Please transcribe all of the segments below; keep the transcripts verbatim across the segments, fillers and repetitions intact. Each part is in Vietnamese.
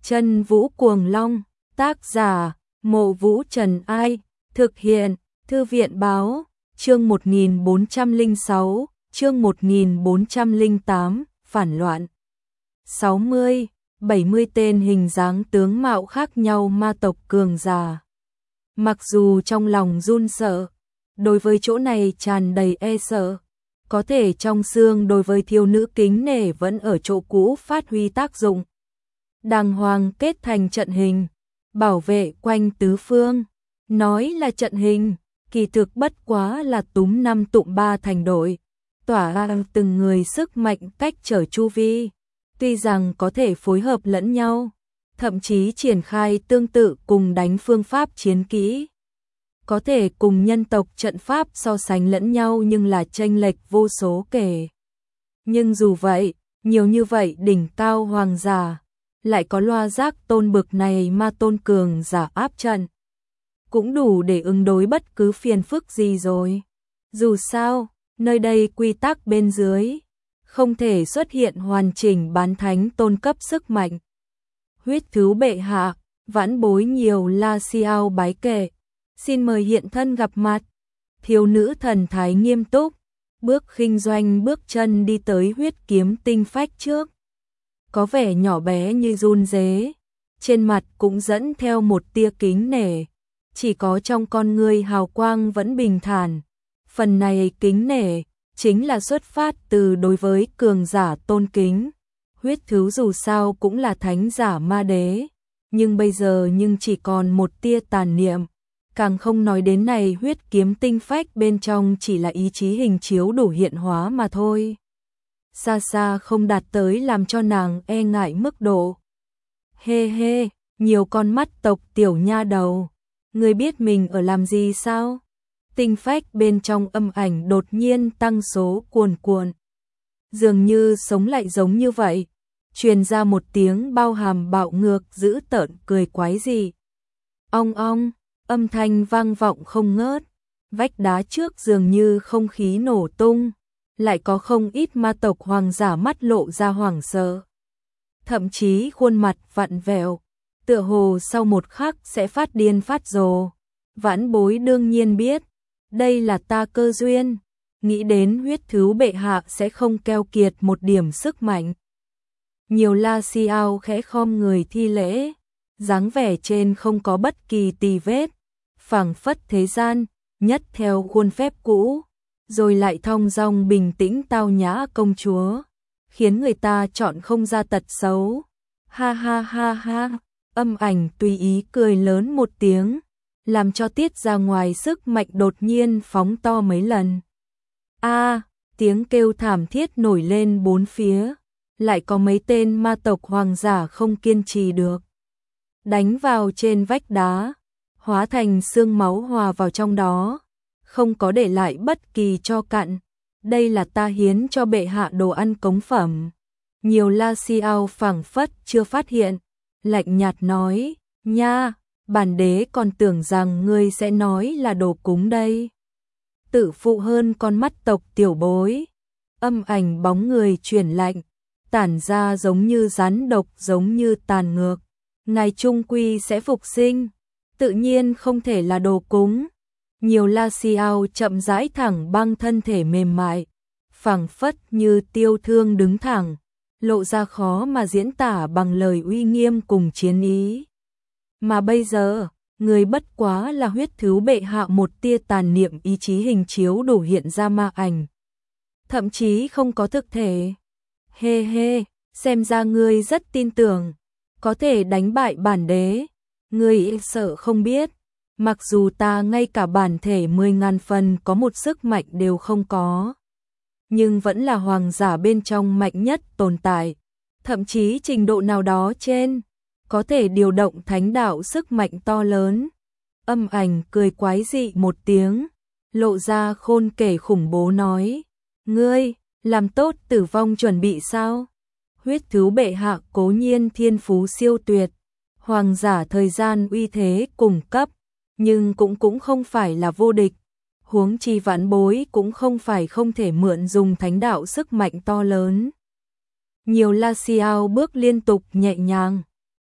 Chân Vũ Cuồng Long, tác giả, Mộ Vũ Trần Ai, thực hiện, Thư viện báo, chương một nghìn bốn trăm lẻ sáu, chương một nghìn bốn trăm lẻ tám, phản loạn. sáu mươi, bảy mươi tên hình dáng tướng mạo khác nhau ma tộc cường giả. Mặc dù trong lòng run sợ, đối với chỗ này tràn đầy e sợ, có thể trong xương đối với thiếu nữ kính nể vẫn ở chỗ cũ phát huy tác dụng. Đàng hoàng kết thành trận hình, bảo vệ quanh tứ phương, nói là trận hình, kỳ thực bất quá là túm năm tụm ba thành đội, tỏa ra từng người sức mạnh cách trở chu vi, tuy rằng có thể phối hợp lẫn nhau, thậm chí triển khai tương tự cùng đánh phương pháp chiến kỹ. Có thể cùng nhân tộc trận pháp so sánh lẫn nhau nhưng là chênh lệch vô số kể. Nhưng dù vậy, nhiều như vậy đỉnh cao hoàng giả, lại có loa giác tôn bực này ma tôn cường giả áp trận. Cũng đủ để ứng đối bất cứ phiền phức gì rồi. Dù sao, nơi đây quy tắc bên dưới, không thể xuất hiện hoàn chỉnh bán thánh tôn cấp sức mạnh. Huyết thứ bệ hạ, vãn bối nhiều La Xiao bái kệ, xin mời hiện thân gặp mặt. Thiếu nữ thần thái nghiêm túc, bước khinh doanh bước chân đi tới huyết kiếm tinh phách trước. Có vẻ nhỏ bé như run rế, trên mặt cũng dẫn theo một tia kính nể, chỉ có trong con ngươi hào quang vẫn bình thản. Phần này kính nể chính là xuất phát từ đối với cường giả tôn kính. Huyết thứ dù sao cũng là thánh giả ma đế, nhưng bây giờ nhưng chỉ còn một tia tàn niệm, càng không nói đến này huyết kiếm tinh phách bên trong chỉ là ý chí hình chiếu đủ hiện hóa mà thôi. Xa xa không đạt tới làm cho nàng e ngại mức độ. Hê hê, nhiều con mắt tộc tiểu nha đầu, người biết mình ở làm gì sao? Tinh phách bên trong âm ảnh đột nhiên tăng số cuồn cuộn. Dường như sống lại giống như vậy, truyền ra một tiếng bao hàm bạo ngược dữ tợn cười quái dị. Ong ong, âm thanh vang vọng không ngớt, vách đá trước dường như không khí nổ tung, lại có không ít ma tộc hoàng giả mắt lộ ra hoảng sợ. Thậm chí khuôn mặt vặn vẹo, tựa hồ sau một khắc sẽ phát điên phát rồ. Vãn bối đương nhiên biết, đây là ta cơ duyên, nghĩ đến huyết thứ bệ hạ sẽ không keo kiệt một điểm sức mạnh. Nhiều La Xiao khẽ khom người thi lễ, dáng vẻ trên không có bất kỳ tì vết, phảng phất thế gian, nhất theo khuôn phép cũ, rồi lại thong dong bình tĩnh tao nhã công chúa, khiến người ta chọn không ra tật xấu. Ha ha ha ha, âm ảnh tùy ý cười lớn một tiếng, làm cho tiết ra ngoài sức mạnh đột nhiên phóng to mấy lần. A, tiếng kêu thảm thiết nổi lên bốn phía, lại có mấy tên ma tộc hoàng giả không kiên trì được, đánh vào trên vách đá, hóa thành xương máu hòa vào trong đó, không có để lại bất kỳ tro cặn. Đây là ta hiến cho bệ hạ đồ ăn cống phẩm. Nhiều La Xiao phảng phất chưa phát hiện, lạnh nhạt nói, nha, bản đế còn tưởng rằng ngươi sẽ nói là đồ cúng đây. Tự phụ hơn con mắt tộc tiểu bối, âm ảnh bóng người chuyển lạnh, tản ra giống như rắn độc giống như tàn ngược. Ngài trung quy sẽ phục sinh, tự nhiên không thể là đồ cúng. Nhiều La Xiao chậm rãi thẳng băng thân thể mềm mại, phảng phất như tiêu thương đứng thẳng, lộ ra khó mà diễn tả bằng lời uy nghiêm cùng chiến ý. Mà bây giờ, người bất quá là huyết thứ bệ hạ một tia tàn niệm ý chí hình chiếu đủ hiện ra ma ảnh. Thậm chí không có thực thể. Hê hê, xem ra ngươi rất tin tưởng, có thể đánh bại bản đế. Ngươi sợ không biết, mặc dù ta ngay cả bản thể mười ngàn phần có một sức mạnh đều không có, nhưng vẫn là hoàng giả bên trong mạnh nhất tồn tại, thậm chí trình độ nào đó trên, có thể điều động thánh đạo sức mạnh to lớn. Âm ảnh cười quái dị một tiếng, lộ ra khôn kể khủng bố nói, ngươi, làm tốt tử vong chuẩn bị sao? Huyết thứ bệ hạ cố nhiên thiên phú siêu tuyệt, hoàng giả thời gian uy thế cùng cấp, nhưng cũng cũng không phải là vô địch. Huống chi vãn bối cũng không phải không thể mượn dùng thánh đạo sức mạnh to lớn. Nhiều La Xiao bước liên tục nhẹ nhàng,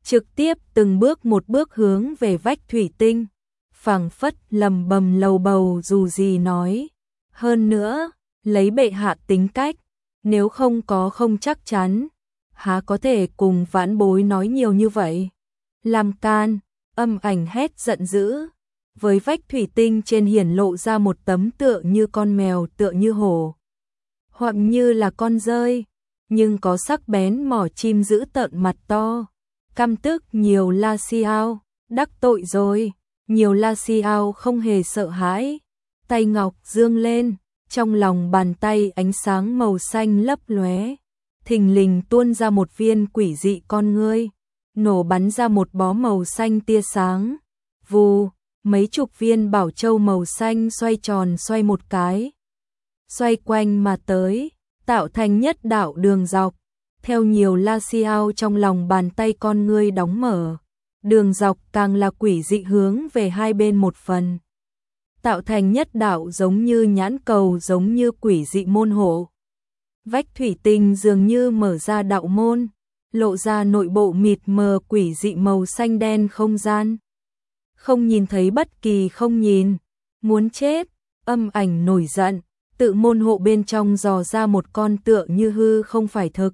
trực tiếp từng bước một bước hướng về vách thủy tinh, phảng phất lầm bầm lầu bầu dù gì nói. Hơn nữa, lấy bệ hạ tính cách, nếu không có không chắc chắn, há có thể cùng vãn bối nói nhiều như vậy. Làm can, âm ảnh hét giận dữ, với vách thủy tinh trên hiển lộ ra một tấm tựa như con mèo tựa như hổ, hoặc như là con dơi, nhưng có sắc bén mỏ chim dữ tợn mặt to. Căm tức nhiều La Xiao, đắc tội rồi, nhiều La Xiao không hề sợ hãi, tay ngọc dương lên, trong lòng bàn tay ánh sáng màu xanh lấp lóe, thình lình tuôn ra một viên quỷ dị con ngươi, nổ bắn ra một bó màu xanh tia sáng. Vù, mấy chục viên bảo châu màu xanh xoay tròn xoay một cái, xoay quanh mà tới, tạo thành nhất đạo đường dọc. Theo nhiều La Xiao trong lòng bàn tay con ngươi đóng mở, đường dọc càng là quỷ dị hướng về hai bên một phần, tạo thành nhất đạo giống như nhãn cầu, giống như quỷ dị môn hộ. Vách thủy tinh dường như mở ra đạo môn, lộ ra nội bộ mịt mờ quỷ dị màu xanh đen không gian. Không nhìn thấy bất kỳ không nhìn, muốn chết, âm ảnh nổi giận, tự môn hộ bên trong dò ra một con tựa như hư không phải thực,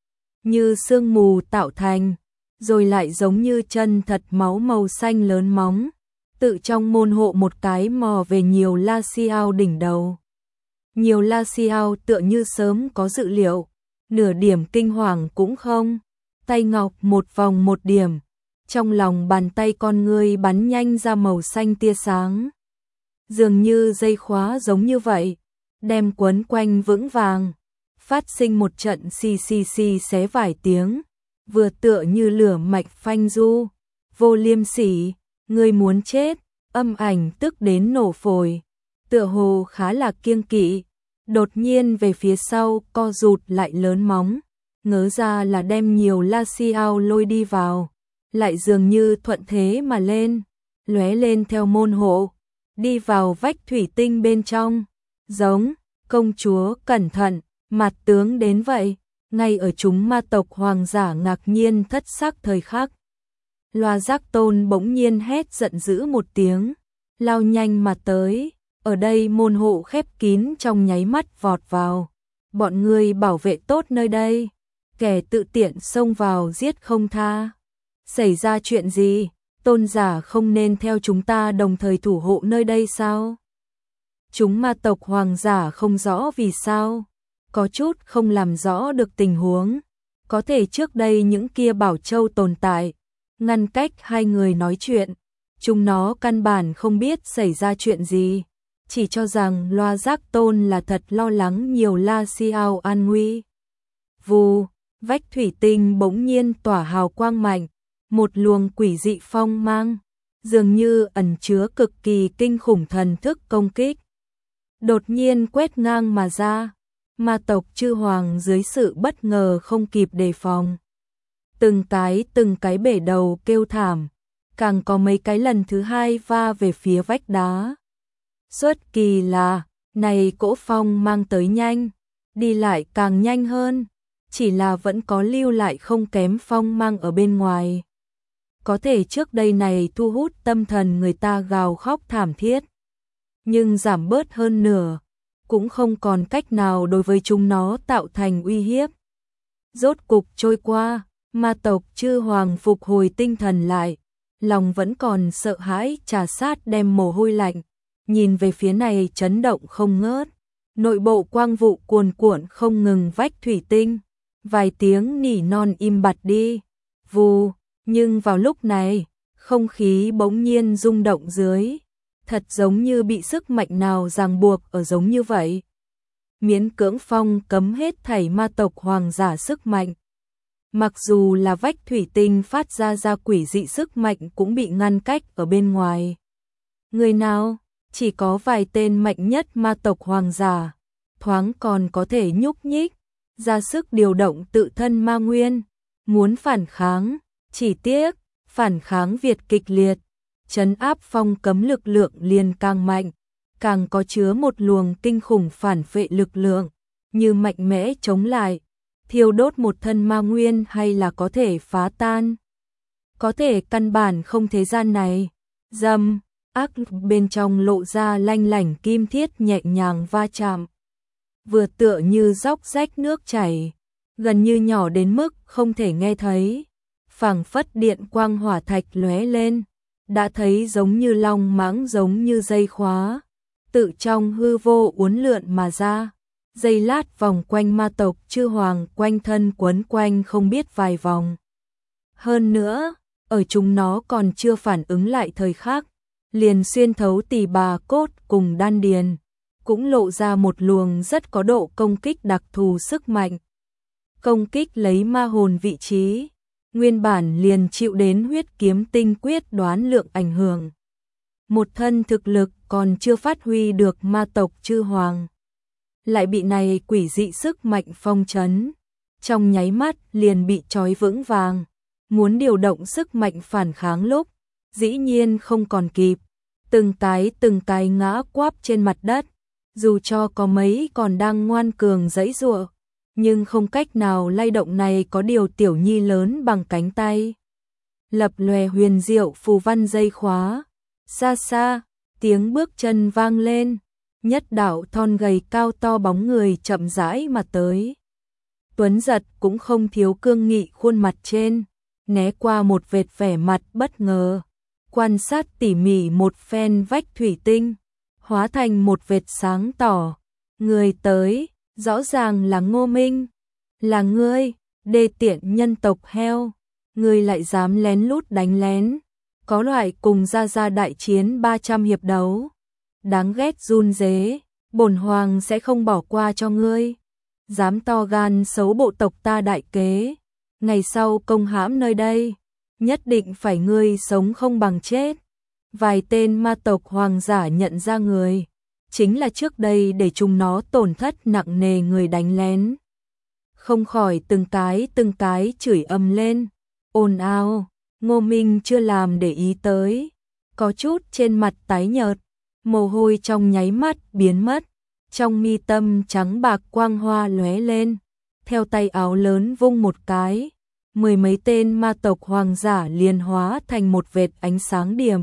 như sương mù tạo thành, rồi lại giống như chân thật máu màu xanh lớn móng, tự trong môn hộ một cái mò về nhiều La Xiao đỉnh đầu. Nhiều La Xiao tựa như sớm có dự liệu, nửa điểm kinh hoàng cũng không, tay ngọc một vòng một điểm, trong lòng bàn tay con ngươi bắn nhanh ra màu xanh tia sáng. Dường như dây khóa giống như vậy, đem quấn quanh vững vàng, phát sinh một trận xì xì xì xé vài tiếng, vừa tựa như lửa mạch phanh du. Vô Liêm Sỉ, ngươi muốn chết, âm ảnh tức đến nổ phổi, tựa hồ khá là kiêng kỵ, đột nhiên về phía sau co rụt lại lớn móng, ngớ ra là đem nhiều La Xiao lôi đi vào, lại dường như thuận thế mà lên, lóe lên theo môn hộ, đi vào vách thủy tinh bên trong, giống công chúa cẩn thận, mặt tướng đến vậy. Ngay ở chúng ma tộc hoàng giả ngạc nhiên thất sắc thời khắc, Loa Giác Tôn bỗng nhiên hét giận dữ một tiếng, lao nhanh mà tới, ở đây môn hộ khép kín trong nháy mắt vọt vào. Bọn ngươi bảo vệ tốt nơi đây, kẻ tự tiện xông vào giết không tha. Xảy ra chuyện gì, tôn giả không nên theo chúng ta đồng thời thủ hộ nơi đây sao? Chúng ma tộc hoàng giả không rõ vì sao, có chút không làm rõ được tình huống, có thể trước đây những kia bảo châu tồn tại, ngăn cách hai người nói chuyện, chúng nó căn bản không biết xảy ra chuyện gì, chỉ cho rằng Loa Giác Tôn là thật lo lắng nhiều La Xiao an nguy. Vù, vách thủy tinh bỗng nhiên tỏa hào quang mạnh, một luồng quỷ dị phong mang, dường như ẩn chứa cực kỳ kinh khủng thần thức công kích, đột nhiên quét ngang mà ra. Ma tộc chư hoàng dưới sự bất ngờ không kịp đề phòng, từng cái từng cái bể đầu kêu thảm, càng có mấy cái lần thứ hai va về phía vách đá. Xuất kỳ là, này cỗ phong mang tới nhanh, đi lại càng nhanh hơn, chỉ là vẫn có lưu lại không kém phong mang ở bên ngoài. Có thể trước đây này thu hút tâm thần người ta gào khóc thảm thiết, nhưng giảm bớt hơn nửa, cũng không còn cách nào đối với chúng nó tạo thành uy hiếp. Rốt cục trôi qua, ma tộc chư hoàng phục hồi tinh thần lại, lòng vẫn còn sợ hãi trà sát đem mồ hôi lạnh, nhìn về phía này chấn động không ngớt, nội bộ quang vụ cuồn cuộn không ngừng vách thủy tinh, vài tiếng nỉ non im bặt đi, vù, nhưng vào lúc này, không khí bỗng nhiên rung động dưới, thật giống như bị sức mạnh nào ràng buộc ở giống như vậy. Miễn cưỡng phong cấm hết thảy ma tộc hoàng giả sức mạnh. Mặc dù là vách thủy tinh phát ra ra quỷ dị sức mạnh cũng bị ngăn cách ở bên ngoài. Người nào, chỉ có vài tên mạnh nhất ma tộc hoàng giả, thoáng còn có thể nhúc nhích, ra sức điều động tự thân ma nguyên, muốn phản kháng, chỉ tiếc, phản kháng Việt kịch liệt. Trấn áp phong cấm lực lượng liền càng mạnh, càng có chứa một luồng kinh khủng phản phệ lực lượng, như mạnh mẽ chống lại, thiêu đốt một thân ma nguyên hay là có thể phá tan. có thể căn bản không thế gian này. Dầm, ác bên trong lộ ra lanh lảnh kim thiết nhẹ nhàng va chạm. Vừa tựa như róc rách nước chảy, gần như nhỏ đến mức không thể nghe thấy. Phảng phất điện quang hỏa thạch lóe lên, đã thấy giống như long mãng giống như dây khóa, tự trong hư vô uốn lượn mà ra. Giây lát vòng quanh ma tộc chư hoàng quanh thân quấn quanh không biết vài vòng. Hơn nữa, ở chúng nó còn chưa phản ứng lại thời khắc, liền xuyên thấu tỳ bà cốt cùng đan điền, cũng lộ ra một luồng rất có độ công kích đặc thù sức mạnh. Công kích lấy ma hồn vị trí, nguyên bản liền chịu đến huyết kiếm tinh quyết đoán lượng ảnh hưởng. Một thân thực lực còn chưa phát huy được ma tộc chư hoàng, lại bị này quỷ dị sức mạnh phong trấn, trong nháy mắt liền bị trói vững vàng, muốn điều động sức mạnh phản kháng lúc, dĩ nhiên không còn kịp, từng cái từng cái ngã quáp trên mặt đất, dù cho có mấy còn đang ngoan cường giãy giụa, nhưng không cách nào lay động này có điều tiểu nhi lớn bằng cánh tay. Lập lòe huyền diệu phù văn dây khóa, xa xa, tiếng bước chân vang lên, nhất đạo thon gầy cao to bóng người chậm rãi mà tới. Tuấn Giật cũng không thiếu cương nghị khuôn mặt trên, né qua một vệt vẻ mặt bất ngờ, quan sát tỉ mỉ một phen vách thủy tinh, hóa thành một vệt sáng tỏ. Người tới, rõ ràng là Ngô Minh. Là ngươi, đê tiện nhân tộc heo, ngươi lại dám lén lút đánh lén, có loại cùng ra ra đại chiến ba trăm hiệp đấu. Đáng ghét run rế, bổn hoàng sẽ không bỏ qua cho ngươi. Dám to gan xấu bộ tộc ta đại kế, ngày sau công hãm nơi đây, nhất định phải ngươi sống không bằng chết. Vài tên ma tộc hoàng giả nhận ra người, chính là trước đây để chúng nó tổn thất nặng nề người đánh lén. Không khỏi từng cái từng cái chửi ầm lên, ồn ào. Ngô Minh chưa làm để ý tới, có chút trên mặt tái nhợt, mồ hôi trong nháy mắt biến mất, trong mi tâm trắng bạc quang hoa lóe lên, theo tay áo lớn vung một cái, mười mấy tên ma tộc hoàng giả liền hóa thành một vệt ánh sáng điểm,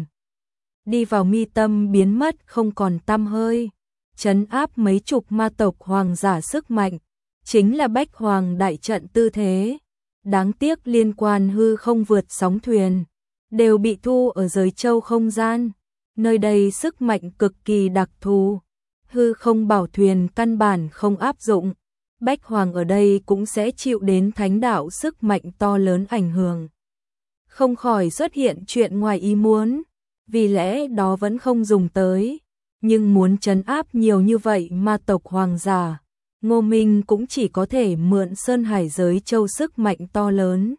đi vào mi tâm biến mất không còn tăm hơi, trấn áp mấy chục ma tộc hoàng giả sức mạnh, chính là Bách Hoàng đại trận tư thế. Đáng tiếc liên quan hư không vượt sóng thuyền, đều bị thu ở giới châu không gian, nơi đây sức mạnh cực kỳ đặc thù, hư không bảo thuyền căn bản không áp dụng, Bách Hoàng ở đây cũng sẽ chịu đến thánh đạo sức mạnh to lớn ảnh hưởng. Không khỏi xuất hiện chuyện ngoài ý muốn, vì lẽ đó vẫn không dùng tới, nhưng muốn trấn áp nhiều như vậy ma tộc hoàng giả, Ngô Minh cũng chỉ có thể mượn Sơn Hải giới châu sức mạnh to lớn.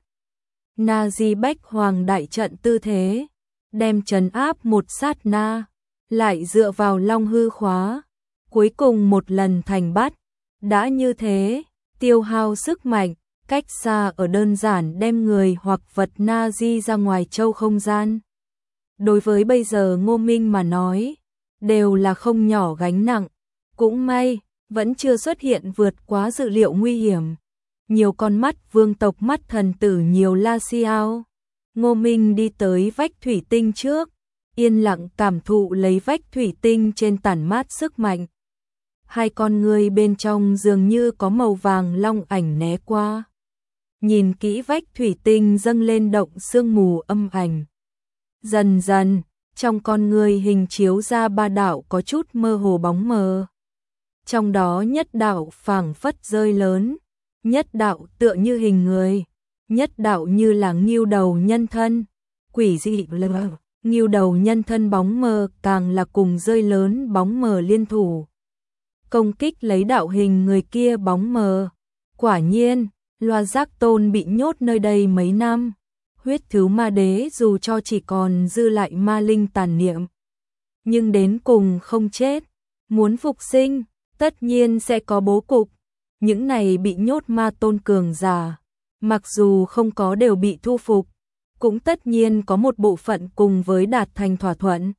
Na Di Bách Hoàng đại trận tư thế, đem trấn áp một sát na, lại dựa vào long hư khóa, cuối cùng một lần thành bắt. Đã như thế, tiêu hao sức mạnh, cách xa ở đơn giản đem người hoặc vật Na Di ra ngoài châu không gian. Đối với bây giờ Ngô Minh mà nói, đều là không nhỏ gánh nặng, cũng may, vẫn chưa xuất hiện vượt quá dự liệu nguy hiểm. Nhiều con mắt vương tộc mắt thần tử nhiều la xiao. Ngô Minh đi tới vách thủy tinh trước, yên lặng cảm thụ lấy vách thủy tinh trên tản mát sức mạnh. Hai con người bên trong dường như có màu vàng long ảnh né qua. Nhìn kỹ vách thủy tinh dâng lên động sương mù âm ảnh. Dần dần, trong con người hình chiếu ra ba đạo có chút mơ hồ bóng mờ. Trong đó nhất đạo phảng phất rơi lớn, nhất đạo tựa như hình người, nhất đạo như là ngưu đầu nhân thân, quỷ dị lờ. Ngưu đầu nhân thân bóng mờ càng là cùng rơi lớn bóng mờ liên thủ. Công kích lấy đạo hình người kia bóng mờ. Quả nhiên, Loa Giác Tôn bị nhốt nơi đây mấy năm. Huyết thứ ma đế dù cho chỉ còn dư lại ma linh tàn niệm, nhưng đến cùng không chết, muốn phục sinh, tất nhiên sẽ có bố cục. Những này bị nhốt ma tôn cường giả, mặc dù không có đều bị thu phục, cũng tất nhiên có một bộ phận cùng với đạt thành thỏa thuận.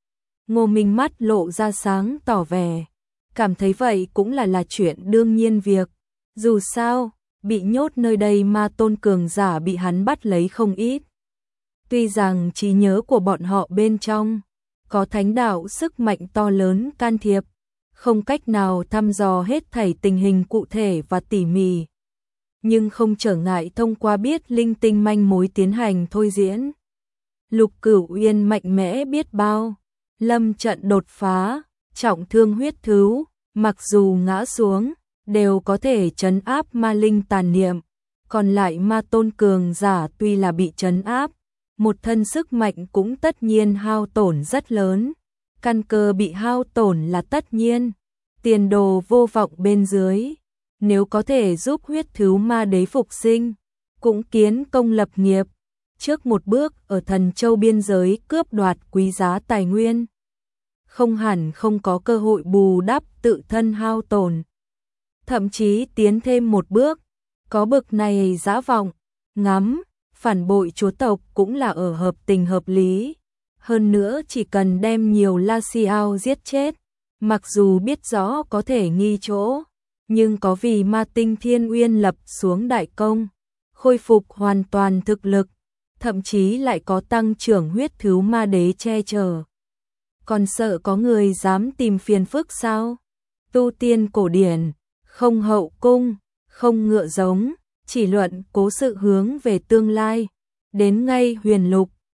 Ngô Minh mắt lộ ra sáng tỏ vẻ, cảm thấy vậy cũng là là chuyện đương nhiên việc. Dù sao, bị nhốt nơi đây ma tôn cường giả bị hắn bắt lấy không ít. Tuy rằng trí nhớ của bọn họ bên trong có thánh đạo sức mạnh to lớn can thiệp, không cách nào thăm dò hết thảy tình hình cụ thể và tỉ mỉ, nhưng không trở ngại thông qua biết linh tinh manh mối tiến hành thôi diễn. Lục Cửu Uyên mạnh mẽ biết bao, lâm trận đột phá, trọng thương huyết thứu, mặc dù ngã xuống, đều có thể trấn áp ma linh tàn niệm, còn lại ma tôn cường giả tuy là bị trấn áp, một thân sức mạnh cũng tất nhiên hao tổn rất lớn, căn cơ bị hao tổn là tất nhiên, tiền đồ vô vọng bên dưới, nếu có thể giúp huyết thứu ma đế phục sinh, cũng kiến công lập nghiệp, trước một bước ở Thần Châu biên giới cướp đoạt quý giá tài nguyên, không hẳn không có cơ hội bù đắp tự thân hao tổn, thậm chí tiến thêm một bước, có bực này dã vọng, ngắm, phản bội chúa tộc cũng là ở hợp tình hợp lý, hơn nữa chỉ cần đem nhiều La Xiao giết chết, mặc dù biết rõ có thể nghi chỗ, nhưng có vì ma tinh Thiên Uyên lập xuống đại công, khôi phục hoàn toàn thực lực, thậm chí lại có tăng trưởng huyết thứu ma đế che chở. Còn sợ có người dám tìm phiền phức sao? Tu tiên cổ điển, không hậu cung, không ngựa giống, chỉ luận cố sự hướng về tương lai. Đến ngay huyền lục,